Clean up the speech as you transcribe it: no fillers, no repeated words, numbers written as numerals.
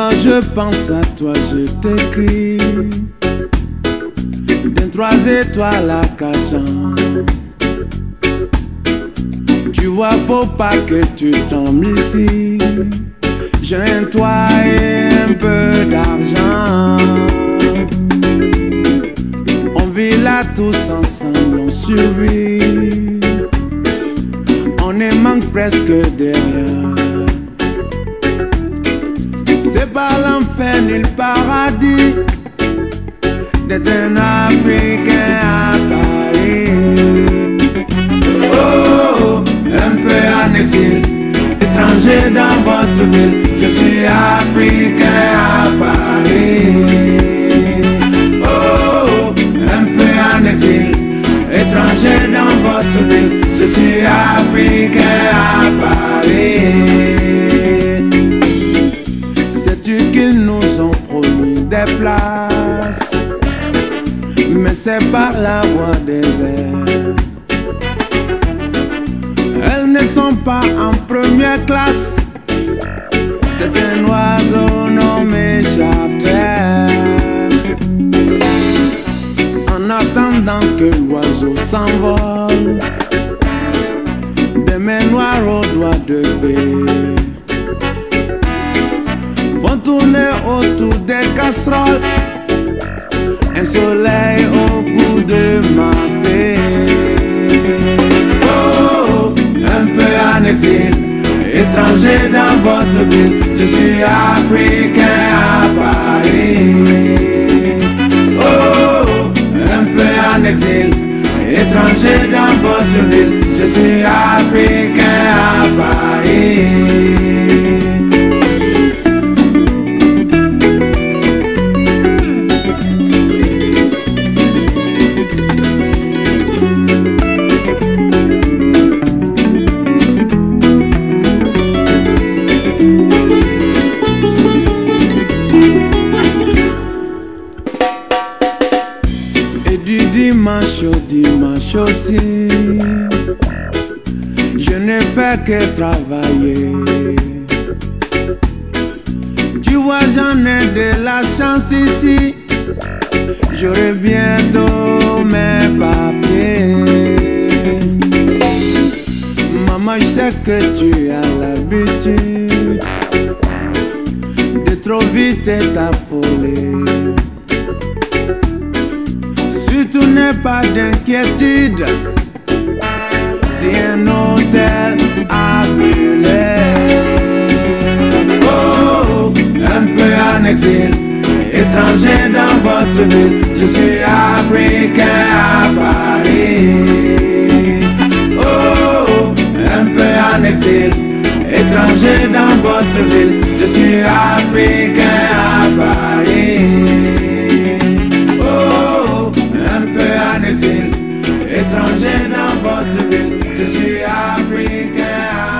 Maman, je pense à toi, je t'écris d'un 3 étoiles à Cachan. Tu vois, faut pas que tu tombes ici. J'ai un toit et un peu d'argent. On vit là tous ensemble, on survit. On ne manque presque de rien. C'est pas l'enfer ni le paradis d'être un Africain à Paris. Oh, un peu en exil, étranger dans votre ville. Je suis Africain à Paris. Oh, un peu en exil, étranger dans votre ville. Je suis Africain à Paris. Sais-tu qu'ils nous ont promis des places, mais c'est par la voie des airs. Elles ne sont pas en première classe. C'est un oiseau nommé charter. En attendant que l'oiseau s'envole, des mains noires aux doigts de fée font tourner autour des casseroles un soleil au goût de ma fée. Oh, un peu en exil, étranger dans votre ville. Je suis Africain à Paris. Oh, un peu en exil, étranger dans votre ville. Je suis Africain à Paris. Dimanche au dimanche aussi, je ne fais que travailler. Tu vois, j'en ai de la chance ici. J'aurai bientôt mes papiers. Maman, je sais que tu as l'habitude de trop vite t'affoler. Surtout n'aie pas d'inquiétude si un hôtel a brûlé. Oh, un peu en exil, étranger dans votre ville. Je suis Africain à Paris. Oh, un peu en exil, étranger dans votre ville. Je suis Africain à Paris. Étranger dans votre ville, je suis Africain.